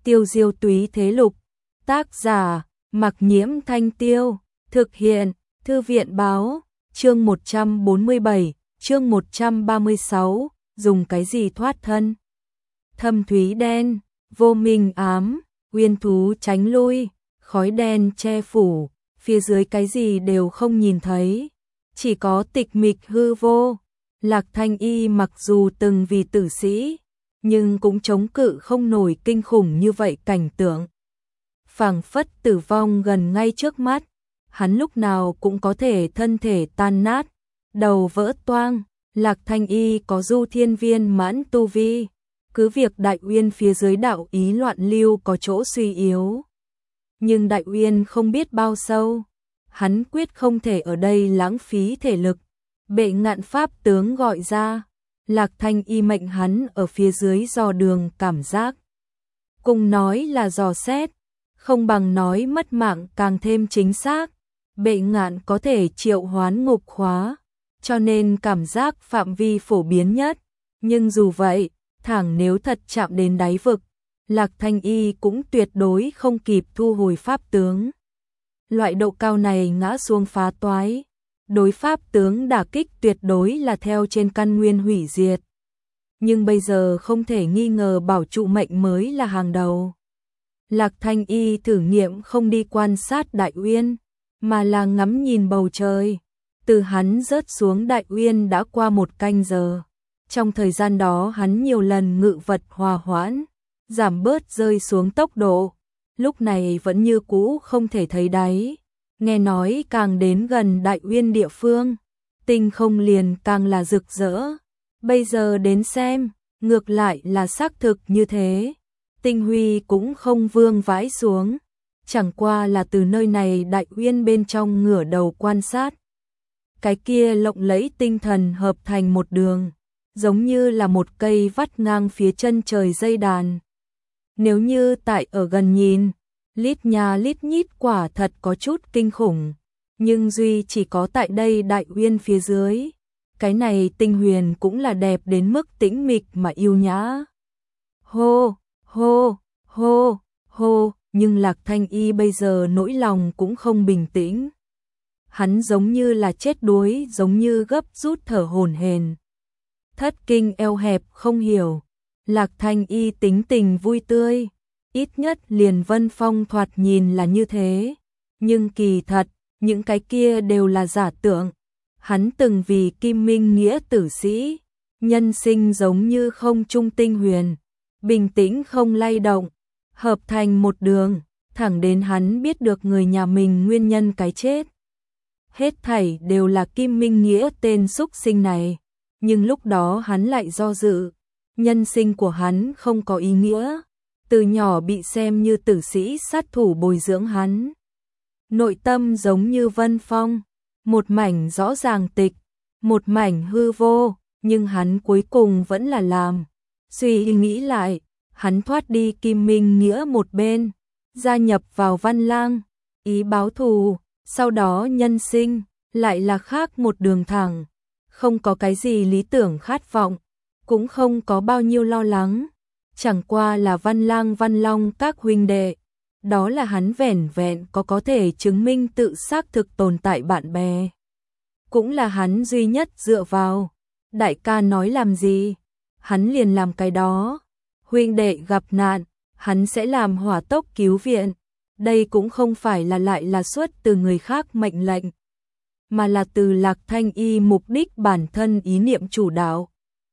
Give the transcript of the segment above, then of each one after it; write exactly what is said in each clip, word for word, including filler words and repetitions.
Tiêu diêu túy thế lục, tác giả, Mặc Nhiễm Thanh Tiêu, thực hiện, Thư viện báo, chương một trăm bốn mươi bảy, chương một trăm ba mươi sáu, dùng cái gì thoát thân. Thâm thúy đen, vô minh ám, uyên thú tránh lui, khói đen che phủ, phía dưới cái gì đều không nhìn thấy, chỉ có tịch mịch hư vô. Lạc Thanh Y mặc dù từng vì tử sĩ, nhưng cũng chống cự không nổi kinh khủng như vậy cảnh tượng. Phảng phất tử vong gần ngay trước mắt, hắn lúc nào cũng có thể thân thể tan nát, đầu vỡ toang. Lạc Thanh Y có du thiên viên mãn tu vi, cứ việc Đại Uyên phía dưới đạo ý loạn lưu có chỗ suy yếu. Nhưng Đại Uyên không biết bao sâu, hắn quyết không thể ở đây lãng phí thể lực. Bệ Ngạn pháp tướng gọi ra, Lạc Thanh Y mệnh hắn ở phía dưới dò đường cảm giác. Cùng nói là dò xét, không bằng nói mất mạng càng thêm chính xác. Bệ Ngạn có thể triệu hoán ngục khóa, cho nên cảm giác phạm vi phổ biến nhất. Nhưng dù vậy, thẳng nếu thật chạm đến đáy vực, Lạc Thanh Y cũng tuyệt đối không kịp thu hồi pháp tướng. Loại độ cao này ngã xuống phá toái, đối pháp tướng đả kích tuyệt đối là theo trên căn nguyên hủy diệt. Nhưng bây giờ không thể nghi ngờ bảo trụ mệnh mới là hàng đầu. Lạc Thanh Y thử nghiệm không đi quan sát Đại Uyên, mà là ngắm nhìn bầu trời. Từ hắn rớt xuống Đại Uyên đã qua một canh giờ. Trong thời gian đó hắn nhiều lần ngự vật hòa hoãn, giảm bớt rơi xuống tốc độ. Lúc này vẫn như cũ không thể thấy đáy. Nghe nói càng đến gần Đại Uyên địa phương, tinh không liền càng là rực rỡ. Bây giờ đến xem, ngược lại là xác thực như thế. Tinh huy cũng không vương vãi xuống, chẳng qua là từ nơi này Đại Uyên bên trong ngửa đầu quan sát. Cái kia lộng lẫy tinh thần hợp thành một đường, giống như là một cây vắt ngang phía chân trời dây đàn. Nếu như tại ở gần nhìn, lít nhà lít nhít quả thật có chút kinh khủng, nhưng duy chỉ có tại đây Đại Uyên phía dưới, cái này tinh huyền cũng là đẹp đến mức tĩnh mịch mà yêu nhã. Hô, hô, hô, hô, nhưng Lạc Thanh Y bây giờ nỗi lòng cũng không bình tĩnh. Hắn giống như là chết đuối, giống như gấp rút thở hổn hển. Thất kinh eo hẹp không hiểu. Lạc Thanh Y tính tình vui tươi, ít nhất liền Vân Phong thoạt nhìn là như thế, nhưng kỳ thật, những cái kia đều là giả tượng. Hắn từng vì Kim Minh nghĩa tử sĩ, nhân sinh giống như không trung tinh huyền, bình tĩnh không lay động, hợp thành một đường, thẳng đến hắn biết được người nhà mình nguyên nhân cái chết. Hết thảy đều là Kim Minh nghĩa tên súc sinh này, nhưng lúc đó hắn lại do dự, nhân sinh của hắn không có ý nghĩa. Từ nhỏ bị xem như tử sĩ sát thủ bồi dưỡng hắn. Nội tâm giống như Vân Phong, một mảnh rõ ràng tịch, một mảnh hư vô, nhưng hắn cuối cùng vẫn là làm. Suy nghĩ lại, hắn thoát đi Kim Minh nghĩa một bên, gia nhập vào Văn Lang, ý báo thù, sau đó nhân sinh, lại là khác một đường thẳng, không có cái gì lý tưởng khát vọng, cũng không có bao nhiêu lo lắng. Chẳng qua là Văn Lang Văn Long các huynh đệ, đó là hắn vẻn vẹn có có thể chứng minh tự xác thực tồn tại bạn bè. Cũng là hắn duy nhất dựa vào, đại ca nói làm gì, hắn liền làm cái đó. Huynh đệ gặp nạn, hắn sẽ làm hỏa tốc cứu viện. Đây cũng không phải là lại là xuất từ người khác mệnh lệnh, mà là từ Lạc Thanh Y mục đích bản thân ý niệm chủ đạo.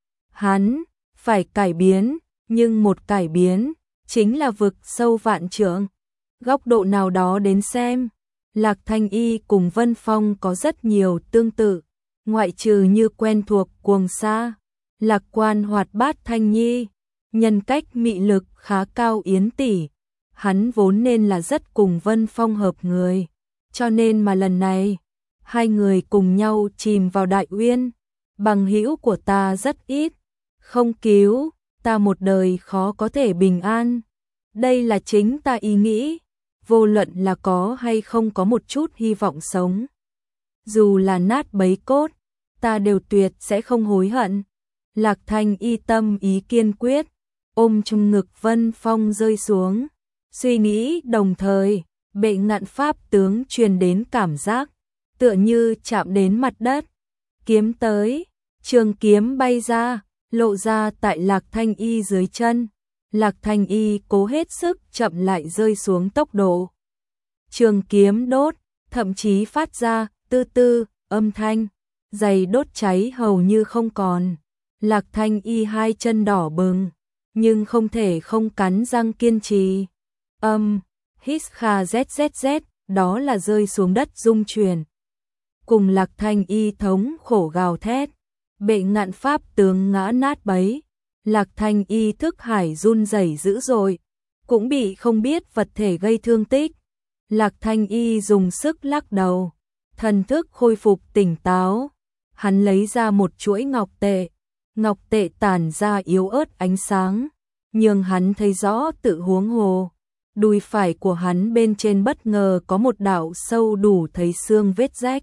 Hắn phải cải biến, nhưng một cải biến chính là vực sâu vạn trượng. Góc độ nào đó đến xem, Lạc Thanh Y cùng Vân Phong có rất nhiều tương tự, ngoại trừ như quen thuộc cuồng sa, lạc quan hoạt bát Thanh Nhi, nhân cách mị lực khá cao Yến tỷ. Hắn vốn nên là rất cùng Vân Phong hợp người, cho nên mà lần này hai người cùng nhau chìm vào Đại Uyên. Bằng hữu của ta rất ít, không cứu ta một đời khó có thể bình an. Đây là chính ta ý nghĩ, vô luận là có hay không có một chút hy vọng sống, dù là nát bấy cốt, ta đều tuyệt sẽ không hối hận. Lạc Thanh Y tâm ý kiên quyết, ôm trong ngực Vân Phong rơi xuống. Suy nghĩ đồng thời, bệ ngạn pháp tướng truyền đến cảm giác, tựa như chạm đến mặt đất. Kiếm tới, trường kiếm bay ra, lộ ra tại Lạc Thanh Y dưới chân. Lạc Thanh Y cố hết sức chậm lại rơi xuống tốc độ. Trường kiếm đốt, thậm chí phát ra tư tư âm thanh, giày đốt cháy hầu như không còn. Lạc Thanh Y hai chân đỏ bừng, nhưng không thể không cắn răng kiên trì. Âm, hít kha zzz, đó là rơi xuống đất rung chuyển. Cùng Lạc Thanh Y thống khổ gào thét, bệ ngạn pháp tướng ngã nát bấy. Lạc Thanh Y thức hải run rẩy dữ dội, cũng bị không biết vật thể gây thương tích. Lạc Thanh Y dùng sức lắc đầu, thần thức khôi phục tỉnh táo. Hắn lấy ra một chuỗi ngọc tệ, ngọc tệ tản ra yếu ớt ánh sáng, nhưng hắn thấy rõ tự huống hồ. Đùi phải của hắn bên trên bất ngờ có một đạo sâu đủ thấy xương vết rách.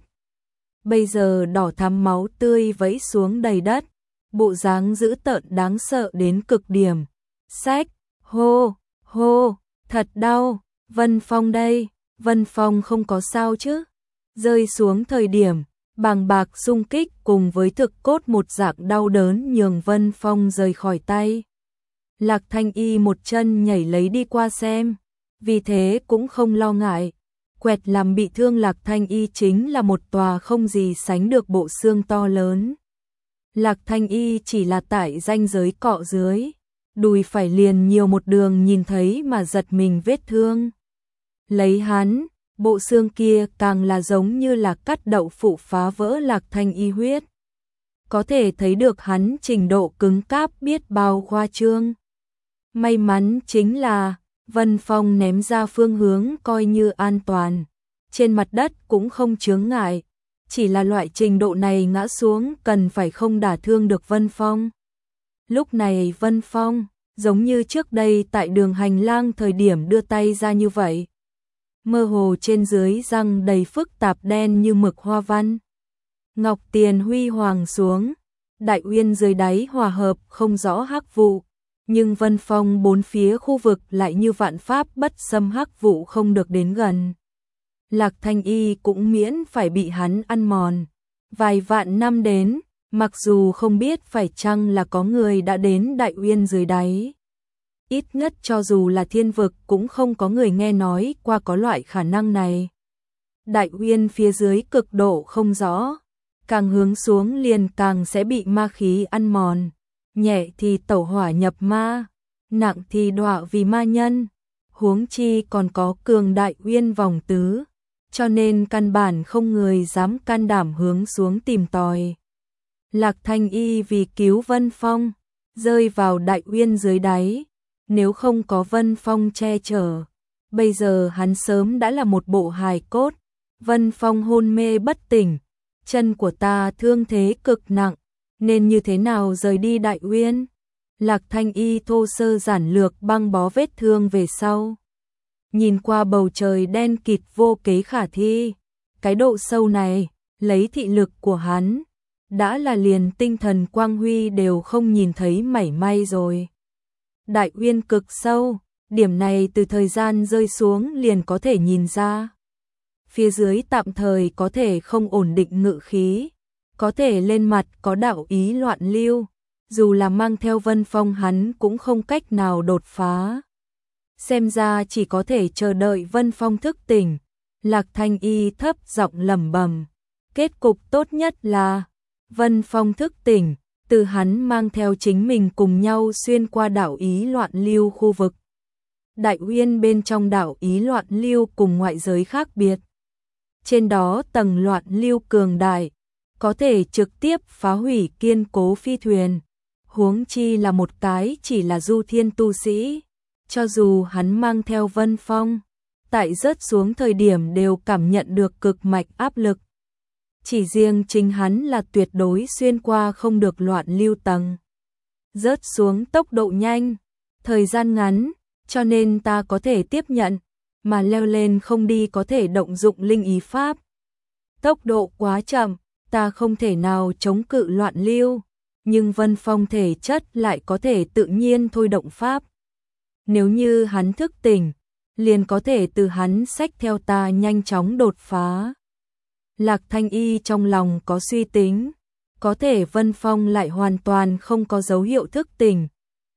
Bây giờ đỏ thắm máu tươi vẫy xuống đầy đất, bộ dáng dữ tợn đáng sợ đến cực điểm. Xách, hô, hô, thật đau, Vân Phong đây, Vân Phong không có sao chứ? Rơi xuống thời điểm, bàng bạc xung kích cùng với thực cốt một dạng đau đớn nhường Vân Phong rời khỏi tay. Lạc Thanh Y một chân nhảy lấy đi qua xem, vì thế cũng không lo ngại. Quẹt làm bị thương Lạc Thanh Y chính là một tòa không gì sánh được bộ xương to lớn. Lạc Thanh Y chỉ là tại ranh giới cọ dưới, đùi phải liền nhiều một đường nhìn thấy mà giật mình vết thương. Lấy hắn, bộ xương kia càng là giống như là cắt đậu phụ phá vỡ Lạc Thanh Y huyết. Có thể thấy được hắn trình độ cứng cáp biết bao khoa trương. May mắn chính là Vân Phong ném ra phương hướng coi như an toàn, trên mặt đất cũng không chướng ngại, chỉ là loại trình độ này ngã xuống cần phải không đả thương được Vân Phong. Lúc này Vân Phong, giống như trước đây tại đường hành lang thời điểm đưa tay ra như vậy. Mơ hồ trên dưới răng đầy phức tạp đen như mực hoa văn. Ngọc tiền huy hoàng xuống, đại uyên dưới đáy hòa hợp không rõ hắc vụ. Nhưng Vân Phong bốn phía khu vực lại như vạn pháp bất xâm hắc vụ không được đến gần. Lạc Thanh Y cũng miễn phải bị hắn ăn mòn. Vài vạn năm đến, mặc dù không biết phải chăng là có người đã đến đại uyên dưới đáy. Ít nhất cho dù là thiên vực cũng không có người nghe nói qua có loại khả năng này. Đại uyên phía dưới cực độ không rõ, càng hướng xuống liền càng sẽ bị ma khí ăn mòn. Nhẹ thì tẩu hỏa nhập ma, nặng thì đọa vì ma nhân, huống chi còn có cường đại uyên vòng tứ, cho nên căn bản không người dám can đảm hướng xuống tìm tòi. Lạc Thanh Y vì cứu Vân Phong, rơi vào đại uyên dưới đáy, nếu không có Vân Phong che chở, bây giờ hắn sớm đã là một bộ hài cốt. Vân Phong hôn mê bất tỉnh, chân của ta thương thế cực nặng, nên như thế nào rời đi đại uyên? Lạc Thanh Y thô sơ giản lược băng bó vết thương về sau. Nhìn qua bầu trời đen kịt vô kế khả thi, cái độ sâu này, lấy thị lực của hắn, đã là liền tinh thần quang huy đều không nhìn thấy mảy may rồi. Đại uyên cực sâu, điểm này từ thời gian rơi xuống liền có thể nhìn ra. Phía dưới tạm thời có thể không ổn định ngự khí, có thể lên mặt có đạo ý loạn lưu, dù là mang theo Vân Phong hắn cũng không cách nào đột phá. Xem ra chỉ có thể chờ đợi Vân Phong thức tỉnh. Lạc Thanh Y thấp giọng lẩm bẩm, kết cục tốt nhất là Vân Phong thức tỉnh, từ hắn mang theo chính mình cùng nhau xuyên qua đảo ý loạn lưu khu vực. Đại uyên bên trong đảo ý loạn lưu cùng ngoại giới khác biệt. Trên đó tầng loạn lưu cường đại, có thể trực tiếp phá hủy kiên cố phi thuyền. Huống chi là một cái chỉ là du thiên tu sĩ. Cho dù hắn mang theo Vân Phong, tại rớt xuống thời điểm đều cảm nhận được cực mạch áp lực. Chỉ riêng chính hắn là tuyệt đối xuyên qua không được loạn lưu tầng. Rớt xuống tốc độ nhanh, thời gian ngắn, cho nên ta có thể tiếp nhận, mà leo lên không đi có thể động dụng linh ý pháp. Tốc độ quá chậm, ta không thể nào chống cự loạn lưu, nhưng Vân Phong thể chất lại có thể tự nhiên thôi động pháp. Nếu như hắn thức tỉnh, liền có thể từ hắn xách theo ta nhanh chóng đột phá. Lạc Thanh Y trong lòng có suy tính, có thể Vân Phong lại hoàn toàn không có dấu hiệu thức tỉnh.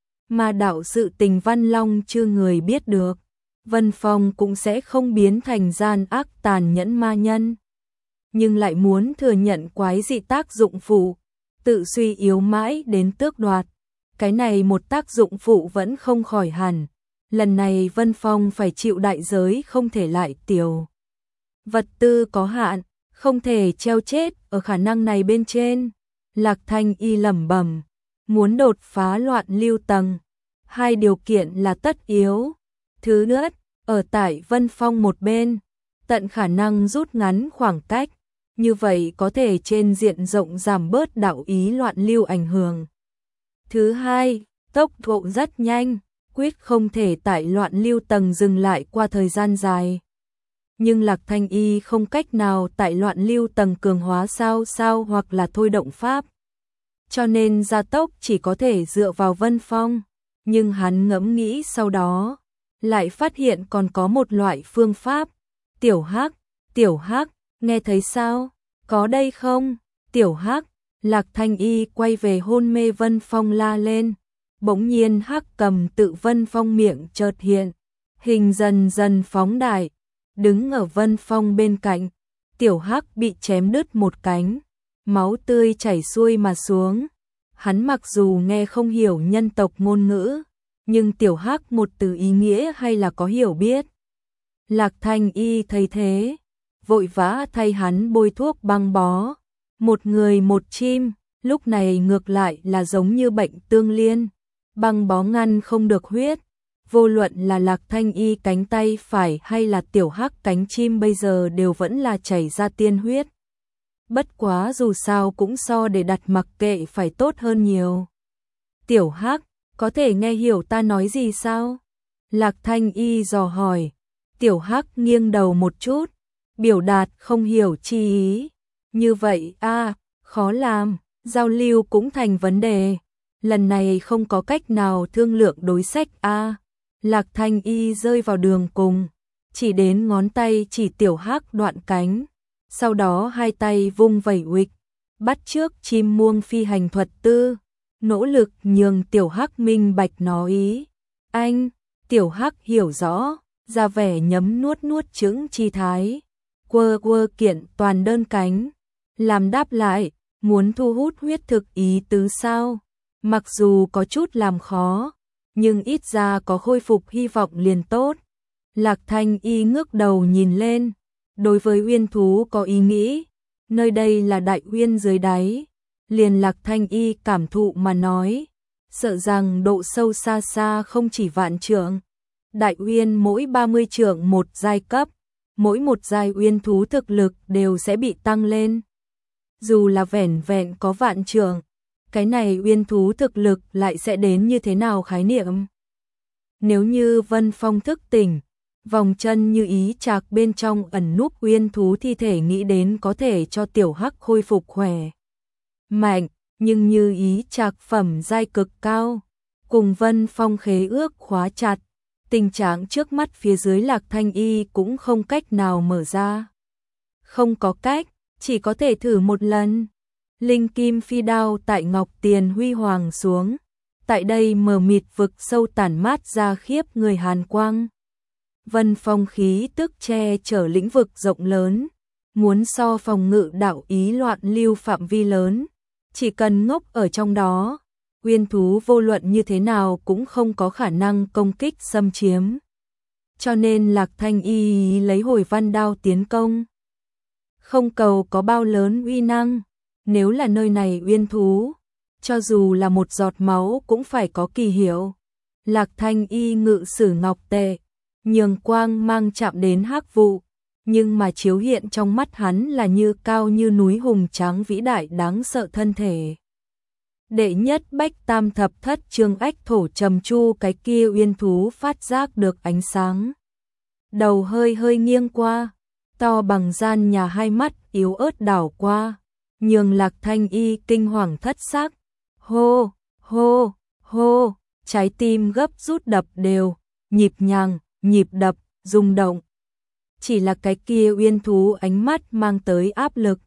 Mà đạo sự tình Văn Long chưa người biết được, Vân Phong cũng sẽ không biến thành gian ác tàn nhẫn ma nhân. Nhưng lại muốn thừa nhận quái dị tác dụng phụ, tự suy yếu mãi đến tước đoạt. Cái này một tác dụng phụ vẫn không khỏi hẳn. Lần này Vân Phong phải chịu đại giới không thể lại tiểu. Vật tư có hạn, không thể treo chết ở khả năng này bên trên. Lạc Thanh Y lẩm bẩm, muốn đột phá loạn lưu tầng. Hai điều kiện là tất yếu. Thứ nhất, ở tại Vân Phong một bên, tận khả năng rút ngắn khoảng cách. Như vậy có thể trên diện rộng giảm bớt đạo ý loạn lưu ảnh hưởng. Thứ hai, tốc độ rất nhanh, quyết không thể tại loạn lưu tầng dừng lại qua thời gian dài. Nhưng Lạc Thanh Y không cách nào tại loạn lưu tầng cường hóa sao sao hoặc là thôi động pháp. Cho nên gia tốc chỉ có thể dựa vào Vân Phong. Nhưng hắn ngẫm nghĩ sau đó, lại phát hiện còn có một loại phương pháp. Tiểu Hắc, Tiểu Hắc, nghe thấy sao? Có đây không? Tiểu Hắc, Lạc Thanh Y quay về hôn mê Vân Phong la lên. Bỗng nhiên Hắc cầm tự Vân Phong miệng chợt hiện, hình dần dần phóng đại, đứng ở Vân Phong bên cạnh. Tiểu Hắc bị chém đứt một cánh, máu tươi chảy xuôi mà xuống. Hắn mặc dù nghe không hiểu nhân tộc ngôn ngữ, nhưng Tiểu Hắc một từ ý nghĩa hay là có hiểu biết. Lạc Thanh Y thấy thế, vội vã thay hắn bôi thuốc băng bó. Một người một chim, lúc này ngược lại là giống như bệnh tương liên. Băng bó ngăn không được huyết, vô luận là Lạc Thanh Y cánh tay phải hay là Tiểu Hắc cánh chim bây giờ đều vẫn là chảy ra tiên huyết. Bất quá dù sao cũng so để đặt mặc kệ phải tốt hơn nhiều. Tiểu Hắc, có thể nghe hiểu ta nói gì sao? Lạc Thanh Y dò hỏi. Tiểu Hắc nghiêng đầu một chút, biểu đạt không hiểu chi ý. Như vậy a à, khó làm, giao lưu cũng thành vấn đề. Lần này không có cách nào thương lượng đối sách a à. Lạc Thanh Y rơi vào đường cùng, chỉ đến ngón tay chỉ Tiểu Hắc đoạn cánh. Sau đó hai tay vung vẩy uịch, bắt trước chim muông phi hành thuật tư, nỗ lực nhường Tiểu Hắc minh bạch nó ý. Anh, Tiểu Hắc hiểu rõ, ra vẻ nhấm nuốt nuốt trứng chi thái, quơ quơ kiện toàn đơn cánh, làm đáp lại, muốn thu hút huyết thực ý tứ sao. Mặc dù có chút làm khó, nhưng ít ra có khôi phục hy vọng liền tốt. Lạc Thanh Y ngước đầu nhìn lên, đối với uyên thú có ý nghĩ, nơi đây là đại uyên dưới đáy. Liền Lạc Thanh Y cảm thụ mà nói, sợ rằng độ sâu xa xa không chỉ vạn trượng. Đại uyên mỗi ba mươi trượng một giai cấp, mỗi một giai uyên thú thực lực đều sẽ bị tăng lên. Dù là vẻn vẹn có vạn trượng, cái này uyên thú thực lực lại sẽ đến như thế nào khái niệm? Nếu như Vân Phong thức tỉnh, vòng chân như ý trạc bên trong ẩn núp uyên thú thi thể nghĩ đến có thể cho Tiểu Hắc khôi phục khỏe mạnh, nhưng như ý trạc phẩm giai cực cao, cùng Vân Phong khế ước khóa chặt, tình trạng trước mắt phía dưới Lạc Thanh Y cũng không cách nào mở ra. Không có cách, chỉ có thể thử một lần. Linh kim phi đao tại ngọc tiền huy hoàng xuống, tại đây mờ mịt vực sâu tản mát ra khiếp người hàn quang. Vân Phong khí tức che chở lĩnh vực rộng lớn, muốn so phòng ngự đạo ý loạn lưu phạm vi lớn, chỉ cần ngốc ở trong đó, uyên thú vô luận như thế nào cũng không có khả năng công kích xâm chiếm. Cho nên Lạc Thanh Y lấy hồi văn đao tiến công. Không cầu có bao lớn uy năng, nếu là nơi này uyên thú, cho dù là một giọt máu cũng phải có kỳ hiệu. Lạc Thanh Y ngự sử ngọc tệ, nhường quang mang chạm đến hắc vụ, nhưng mà chiếu hiện trong mắt hắn là như cao như núi hùng tráng vĩ đại đáng sợ thân thể. Đệ nhất bách tam thập thất chương ách thổ trầm chu cái kia uyên thú phát giác được ánh sáng. Đầu hơi hơi nghiêng qua, to bằng gian nhà hai mắt yếu ớt đảo qua, nhường Lạc Thanh Y kinh hoàng thất sắc, Hô, hô, hô, trái tim gấp rút đập đều, nhịp nhàng, nhịp đập, rung động. Chỉ là cái kia uyên thú ánh mắt mang tới áp lực,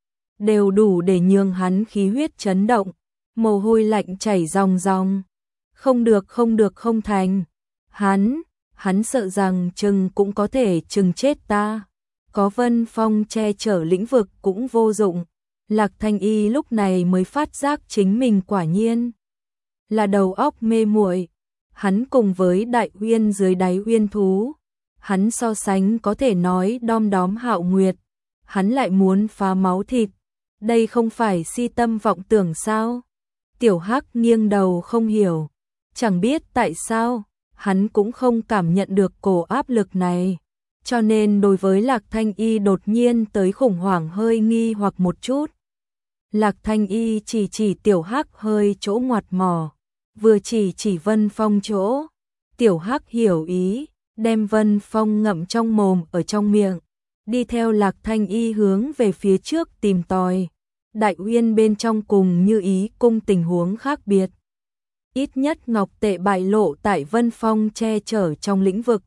đều đủ để nhường hắn khí huyết chấn động, mồ hôi lạnh chảy ròng ròng. Không được, không được, không thành. Hắn, hắn sợ rằng chừng cũng có thể chừng chết ta. Có Vân Phong che chở lĩnh vực cũng vô dụng. Lạc Thanh Y lúc này mới phát giác chính mình quả nhiên là đầu óc mê muội. Hắn cùng với đại uyên dưới đáy uyên thú, hắn so sánh có thể nói đom đóm hạo nguyệt, hắn lại muốn phá máu thịt. Đây không phải si tâm vọng tưởng sao? Tiểu Hắc nghiêng đầu không hiểu, chẳng biết tại sao, hắn cũng không cảm nhận được cổ áp lực này. Cho nên đối với Lạc Thanh Y đột nhiên tới khủng hoảng hơi nghi hoặc một chút. Lạc Thanh Y chỉ chỉ Tiểu Hắc hơi chỗ ngoặt mỏ, vừa chỉ chỉ Vân Phong chỗ. Tiểu Hắc hiểu ý, đem Vân Phong ngậm trong mồm ở trong miệng, đi theo Lạc Thanh Y hướng về phía trước tìm tòi. Đại uyên bên trong cùng như ý cung tình huống khác biệt. Ít nhất ngọc tệ bại lộ tại Vân Phong che chở trong lĩnh vực,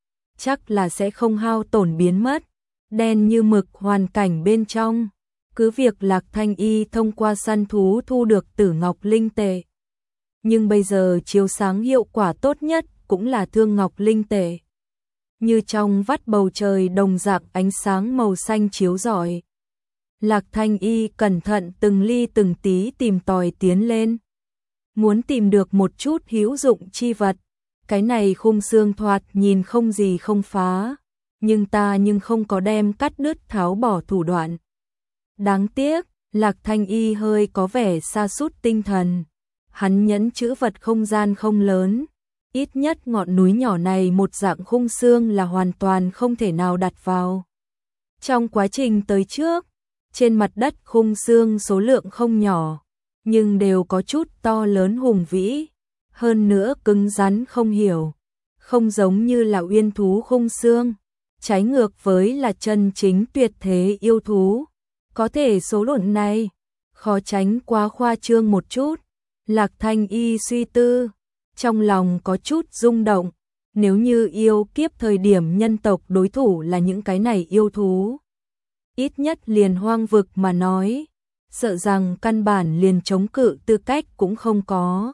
chắc là sẽ không hao tổn biến mất. Đen như mực hoàn cảnh bên trong, cứ việc Lạc Thanh Y thông qua săn thú thu được tử ngọc linh tệ, nhưng bây giờ chiếu sáng hiệu quả tốt nhất cũng là thương ngọc linh tệ. Như trong vắt bầu trời đồng dạng ánh sáng màu xanh chiếu rọi. Lạc Thanh Y cẩn thận từng ly từng tí tìm tòi tiến lên, muốn tìm được một chút hữu dụng chi vật. Cái này khung xương thoạt nhìn không gì không phá, nhưng ta nhưng không có đem cắt đứt tháo bỏ thủ đoạn. Đáng tiếc, Lạc Thanh Y hơi có vẻ sa sút tinh thần. Hắn nhẫn chữ vật không gian không lớn, ít nhất ngọn núi nhỏ này một dạng khung xương là hoàn toàn không thể nào đặt vào. Trong quá trình tới trước, trên mặt đất khung xương số lượng không nhỏ, nhưng đều có chút to lớn hùng vĩ, hơn nữa cứng rắn không hiểu, không giống như là uyên thú khung xương, trái ngược với là chân chính tuyệt thế yêu thú. Có thể số lượng này, khó tránh quá khoa trương một chút. Lạc Thanh Y suy tư, trong lòng có chút rung động, nếu như yêu kiếp thời điểm nhân tộc đối thủ là những cái này yêu thú, ít nhất liền hoang vực mà nói, sợ rằng căn bản liền chống cự tư cách cũng không có.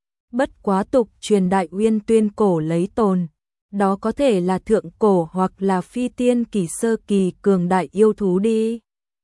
Bất quá tục truyền đại uyên tuyên cổ lấy tồn, đó có thể là thượng cổ hoặc là phi tiên kỳ sơ kỳ cường đại yêu thú đi.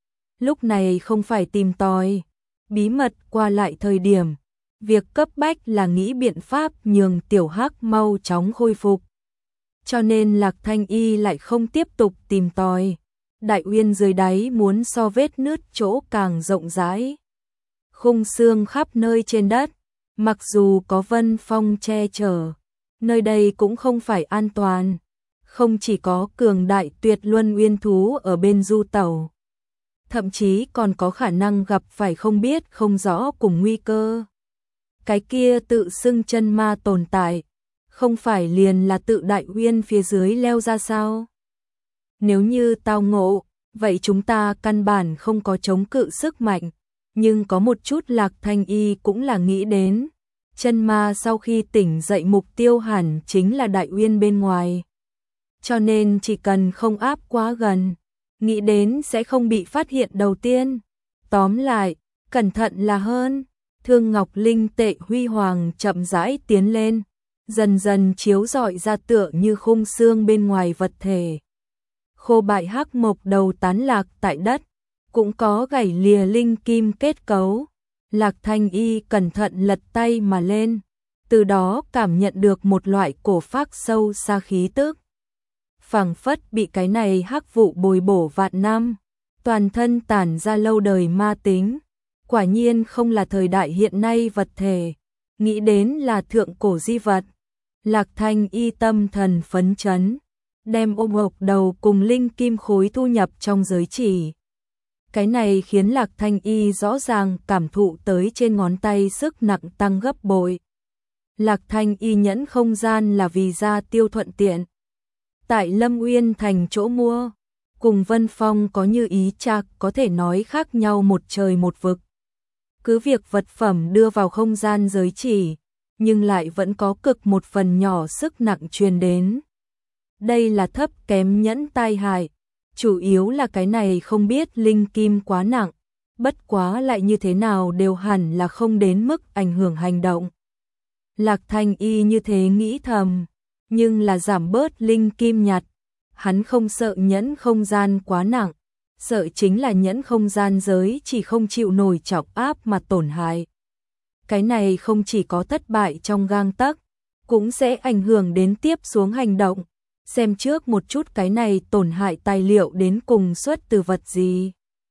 Lúc này không phải tìm tòi, bí mật qua lại thời điểm, việc cấp bách là nghĩ biện pháp nhường Tiểu Hắc mau chóng khôi phục. Cho nên Lạc Thanh Y lại không tiếp tục tìm tòi. Đại uyên dưới đáy muốn so vết nứt chỗ càng rộng rãi. Khung xương khắp nơi trên đất, mặc dù có Vân Phong che chở, nơi đây cũng không phải an toàn. Không chỉ có cường đại tuyệt luân uyên thú ở bên du tẩu, thậm chí còn có khả năng gặp phải không biết không rõ cùng nguy cơ. Cái kia tự xưng chân ma tồn tại, không phải liền là tự đại uyên phía dưới leo ra sao? Nếu như tao ngộ, vậy chúng ta căn bản không có chống cự sức mạnh, nhưng có một chút Lạc Thanh Y cũng là nghĩ đến, chân ma sau khi tỉnh dậy mục tiêu hẳn chính là đại uyên bên ngoài. Cho nên chỉ cần không áp quá gần, nghĩ đến sẽ không bị phát hiện đầu tiên. Tóm lại, cẩn thận là hơn. Thương ngọc linh tệ huy hoàng chậm rãi tiến lên, dần dần chiếu rọi ra tựa như khung xương bên ngoài vật thể. Khô bại hắc mộc đầu tán lạc tại đất, cũng có gảy lìa linh kim kết cấu. Lạc Thanh Y cẩn thận lật tay mà lên, từ đó cảm nhận được một loại cổ phác sâu xa khí tức. Phảng phất bị cái này hắc vụ bồi bổ vạn năm, toàn thân tản ra lâu đời ma tính. Quả nhiên không là thời đại hiện nay vật thể, nghĩ đến là thượng cổ di vật. Lạc Thanh Y tâm thần phấn chấn, đem ôm hộc đầu cùng linh kim khối thu nhập trong giới chỉ. Cái này khiến Lạc Thanh Y rõ ràng cảm thụ tới trên ngón tay sức nặng tăng gấp bội. Lạc Thanh Y nhẫn không gian là vì ra tiêu thuận tiện. Tại Lâm Uyên thành chỗ mua, cùng Vân Phong có như ý chạc có thể nói khác nhau một trời một vực. Cứ việc vật phẩm đưa vào không gian giới chỉ, nhưng lại vẫn có cực một phần nhỏ sức nặng truyền đến. Đây là thấp kém nhẫn tai hại, chủ yếu là cái này không biết linh kim quá nặng, bất quá lại như thế nào đều hẳn là không đến mức ảnh hưởng hành động. Lạc Thanh Y như thế nghĩ thầm, nhưng là giảm bớt linh kim nhặt, hắn không sợ nhẫn không gian quá nặng, sợ chính là nhẫn không gian giới chỉ không chịu nổi trọng áp mà tổn hại. Cái này không chỉ có thất bại trong gang tấc, cũng sẽ ảnh hưởng đến tiếp xuống hành động. Xem trước một chút cái này tổn hại tài liệu đến cùng xuất từ vật gì.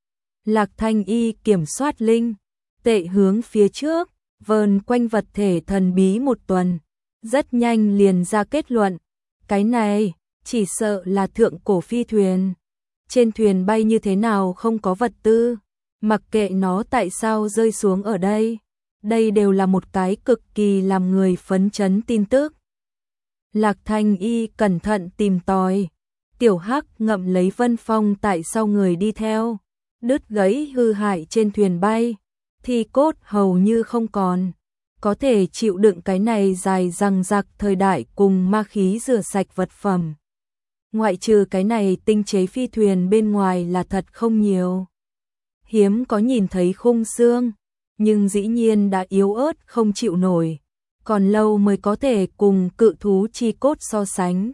Lạc Thanh Y kiểm soát linh tệ hướng phía trước, vờn quanh vật thể thần bí một tuần, rất nhanh liền ra kết luận, cái này chỉ sợ là thượng cổ phi thuyền. Trên thuyền bay như thế nào không có vật tư, mặc kệ nó tại sao rơi xuống ở đây, đây đều là một cái cực kỳ làm người phấn chấn tin tức. Lạc Thanh Y cẩn thận tìm tòi, Tiểu Hắc ngậm lấy Vân Phong tại sau người đi theo, đứt gãy hư hại trên thuyền bay, thì cốt hầu như không còn, có thể chịu đựng cái này dài dằng dặc thời đại cùng ma khí rửa sạch vật phẩm. Ngoại trừ cái này tinh chế phi thuyền bên ngoài là thật không nhiều. Hiếm có nhìn thấy khung xương, nhưng dĩ nhiên đã yếu ớt không chịu nổi, còn lâu mới có thể cùng cự thú chi cốt so sánh.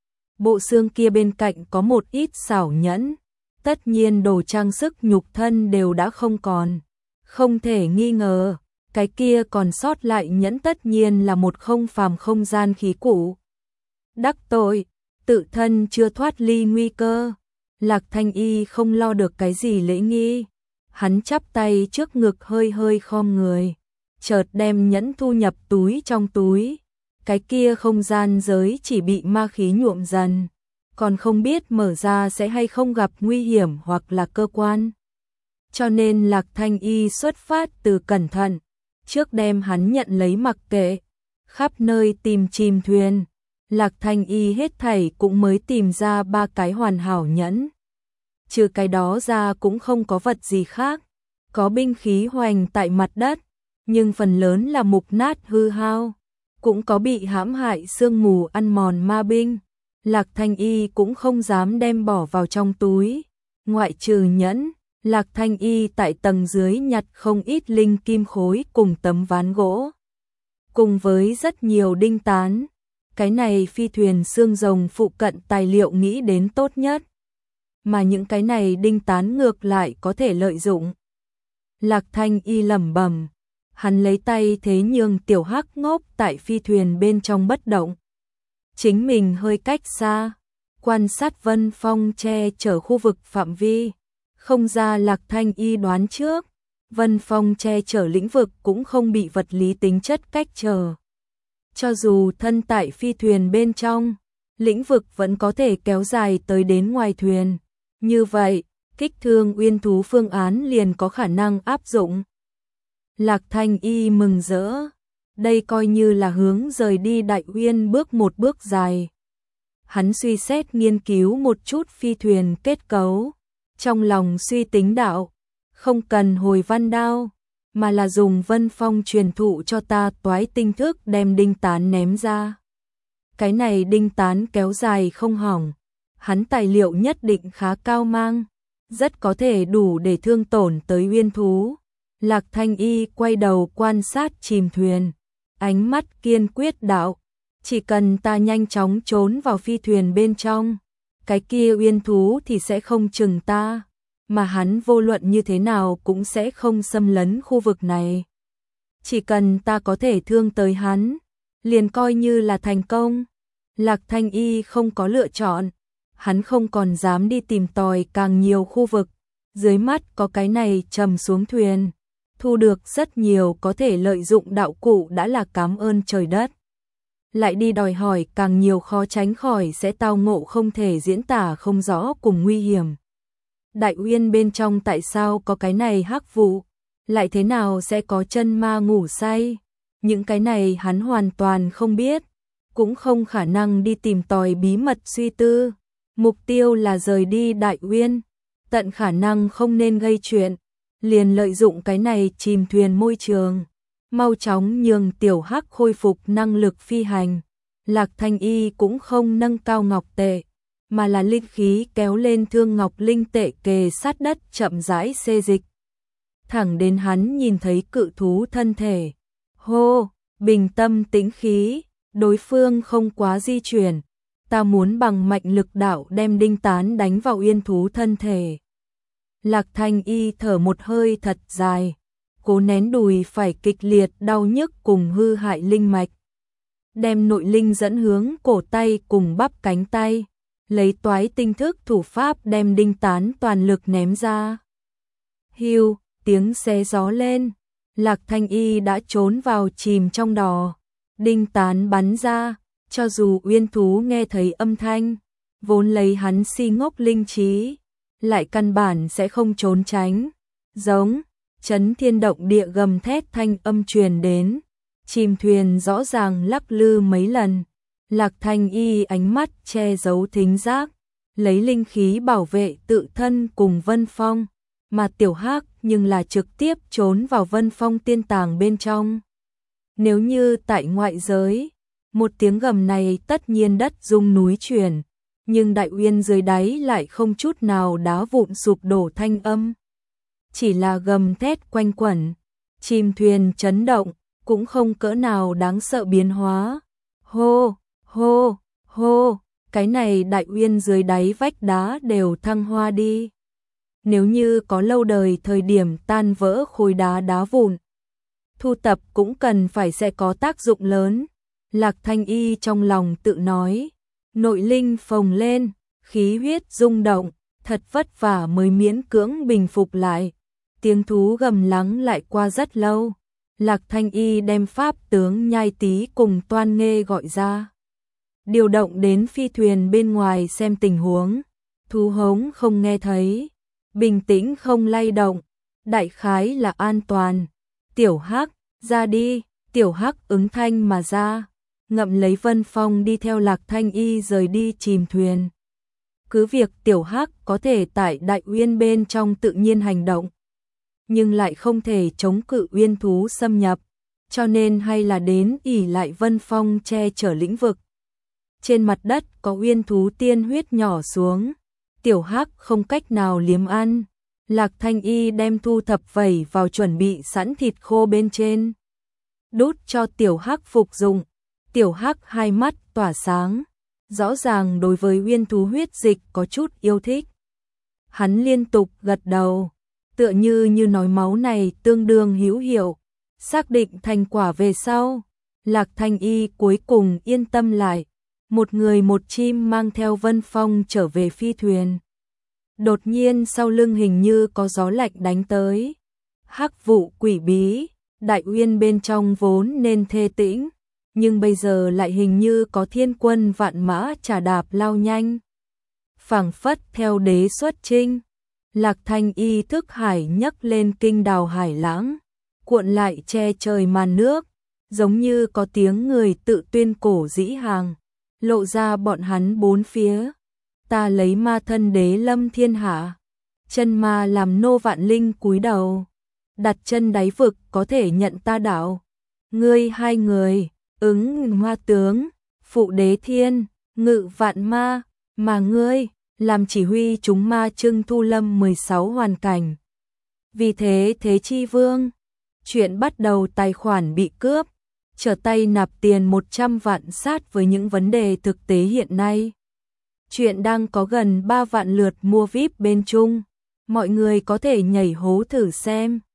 Bộ xương kia bên cạnh có một ít xảo nhẫn, tất nhiên đồ trang sức nhục thân đều đã không còn. Không thể nghi ngờ, cái kia còn sót lại nhẫn tất nhiên là một không phàm không gian khí cụ. Đắc tội, tự thân chưa thoát ly nguy cơ, Lạc Thanh Y không lo được cái gì lễ nghi. Hắn chắp tay trước ngực hơi hơi khom người, chợt đem nhẫn thu nhập túi trong túi. Cái kia không gian giới chỉ bị ma khí nhuộm dần, còn không biết mở ra sẽ hay không gặp nguy hiểm hoặc là cơ quan. Cho nên Lạc Thanh Y xuất phát từ cẩn thận, trước đem hắn nhận lấy mặc kệ, khắp nơi tìm chìm thuyền. Lạc Thanh Y hết thảy cũng mới tìm ra ba cái hoàn hảo nhẫn. Trừ cái đó ra cũng không có vật gì khác, có binh khí hoành tại mặt đất, nhưng phần lớn là mục nát hư hao, cũng có bị hãm hại sương mù ăn mòn ma binh. Lạc Thanh Y cũng không dám đem bỏ vào trong túi, ngoại trừ nhẫn, Lạc Thanh Y tại tầng dưới nhặt không ít linh kim khối cùng tấm ván gỗ, cùng với rất nhiều đinh tán. Cái này phi thuyền xương rồng phụ cận tài liệu nghĩ đến tốt nhất, mà những cái này đinh tán ngược lại có thể lợi dụng. Lạc Thanh Y lẩm bẩm, hắn lấy tay thế nhường Tiểu Hắc ngốc tại phi thuyền bên trong bất động. Chính mình hơi cách xa, quan sát Vân Phong che chở khu vực phạm vi, không ra Lạc Thanh Y đoán trước, Vân Phong che chở lĩnh vực cũng không bị vật lý tính chất cách trở. Cho dù thân tại phi thuyền bên trong, lĩnh vực vẫn có thể kéo dài tới đến ngoài thuyền. Như vậy, kích thương uyên thú phương án liền có khả năng áp dụng. Lạc Thanh Y mừng rỡ, đây coi như là hướng rời đi Đại Uyên bước một bước dài. Hắn suy xét nghiên cứu một chút phi thuyền kết cấu, trong lòng suy tính đạo, không cần hồi văn đao, mà là dùng Vân Phong truyền thụ cho ta toái tinh thức đem đinh tán ném ra. Cái này đinh tán kéo dài không hỏng, hắn tài liệu nhất định khá cao mang, rất có thể đủ để thương tổn tới uyên thú. Lạc Thanh Y quay đầu quan sát chìm thuyền, ánh mắt kiên quyết đạo, chỉ cần ta nhanh chóng trốn vào phi thuyền bên trong, cái kia uyên thú thì sẽ không chừng ta, mà hắn vô luận như thế nào cũng sẽ không xâm lấn khu vực này. Chỉ cần ta có thể thương tới hắn, liền coi như là thành công. Lạc Thanh Y không có lựa chọn, hắn không còn dám đi tìm tòi càng nhiều khu vực, dưới mắt có cái này trầm xuống thuyền, thu được rất nhiều có thể lợi dụng đạo cụ đã là cảm ơn trời đất. Lại đi đòi hỏi càng nhiều khó tránh khỏi sẽ tao ngộ không thể diễn tả không rõ cùng nguy hiểm. Đại Uyên bên trong tại sao có cái này hắc vụ, lại thế nào sẽ có chân ma ngủ say, những cái này hắn hoàn toàn không biết, cũng không khả năng đi tìm tòi bí mật suy tư. Mục tiêu là rời đi Đại Uyên, tận khả năng không nên gây chuyện, liền lợi dụng cái này chìm thuyền môi trường, mau chóng nhường Tiểu Hắc khôi phục năng lực phi hành. Lạc Thanh Y cũng không nâng cao ngọc tệ, mà là linh khí kéo lên thương ngọc linh tệ kề sát đất chậm rãi xê dịch. Thẳng đến hắn nhìn thấy cự thú thân thể. Hô, bình tâm tĩnh khí, đối phương không quá di chuyển. Ta muốn bằng mạnh lực đạo đem đinh tán đánh vào uyên thú thân thể. Lạc Thanh Y thở một hơi thật dài, cố nén đùi phải kịch liệt đau nhức cùng hư hại linh mạch. Đem nội linh dẫn hướng cổ tay cùng bắp cánh tay, lấy toái tinh thức thủ pháp đem đinh tán toàn lực ném ra. Hiu, tiếng xé gió lên, Lạc Thanh Y đã trốn vào chìm trong đò. Đinh tán bắn ra, cho dù uyên thú nghe thấy âm thanh, vốn lấy hắn si ngốc linh trí, lại căn bản sẽ không trốn tránh. Giống, chấn thiên động địa gầm thét thanh âm truyền đến, chìm thuyền rõ ràng lắc lư mấy lần. Lạc Thanh Y ánh mắt che giấu thính giác, lấy linh khí bảo vệ tự thân cùng Vân Phong, mà Tiểu Hắc nhưng là trực tiếp trốn vào Vân Phong tiên tàng bên trong. Nếu như tại ngoại giới, một tiếng gầm này tất nhiên đất rung núi chuyển, nhưng đại uyên dưới đáy lại không chút nào đá vụn sụp đổ thanh âm. Chỉ là gầm thét quanh quẩn, chìm thuyền chấn động, cũng không cỡ nào đáng sợ biến hóa. Hô, hô, hô, cái này đại uyên dưới đáy vách đá đều thăng hoa đi. Nếu như có lâu đời thời điểm tan vỡ khối đá đá vụn, thu tập cũng cần phải sẽ có tác dụng lớn. Lạc Thanh Y trong lòng tự nói, nội linh phồng lên, khí huyết rung động, thật vất vả mới miễn cưỡng bình phục lại. Tiếng thú gầm lắng lại qua rất lâu. Lạc Thanh Y đem pháp tướng Nhai Tý cùng Toan Nghê gọi ra, điều động đến phi thuyền bên ngoài xem tình huống. Thú hống không nghe thấy, bình tĩnh không lay động, đại khái là an toàn. Tiểu Hắc, ra đi. Tiểu Hắc ứng thanh mà ra, ngậm lấy Vân Phong đi theo Lạc Thanh Y rời đi chìm thuyền. Cứ việc Tiểu Hắc có thể tại đại uyên bên trong tự nhiên hành động, nhưng lại không thể chống cự uyên thú xâm nhập, cho nên hay là đến ỷ lại Vân Phong che chở lĩnh vực. Trên mặt đất có uyên thú tiên huyết nhỏ xuống, Tiểu Hắc không cách nào liếm ăn. Lạc Thanh Y đem thu thập vẩy vào chuẩn bị sẵn thịt khô bên trên, đút cho Tiểu Hắc phục dụng. Tiểu Hắc hai mắt tỏa sáng, rõ ràng đối với uyên thú huyết dịch có chút yêu thích. Hắn liên tục gật đầu, tựa như như nói máu này tương đương hữu hiệu. Xác định thành quả về sau, Lạc Thanh Y cuối cùng yên tâm lại, một người một chim mang theo Vân Phong trở về phi thuyền. Đột nhiên sau lưng hình như có gió lạnh đánh tới. Hắc vụ quỷ bí, đại uyên bên trong vốn nên thê tĩnh, nhưng bây giờ lại hình như có thiên quân vạn mã trà đạp lao nhanh. Phảng phất theo đế xuất chinh, Lạc Thanh Y thức hải nhấc lên kinh đào hải lãng, cuộn lại che trời màn nước, giống như có tiếng người tự tuyên cổ dĩ hàng, lộ ra bọn hắn bốn phía. Ta lấy ma thân đế lâm thiên hạ, chân ma làm nô vạn linh cúi đầu, đặt chân đáy vực có thể nhận ta đạo. Ngươi hai người, ứng ma tướng, phụ đế thiên, ngự vạn ma, mà ngươi làm chỉ huy chúng ma trưng thu lâm mười sáu hoàn cảnh. Vì thế Thế Chi Vương, chuyện bắt đầu tài khoản bị cướp, trở tay nạp tiền một trăm vạn sát với những vấn đề thực tế hiện nay. Chuyện đang có gần ba vạn lượt mua vi ai pi bên Trung, mọi người có thể nhảy hố thử xem.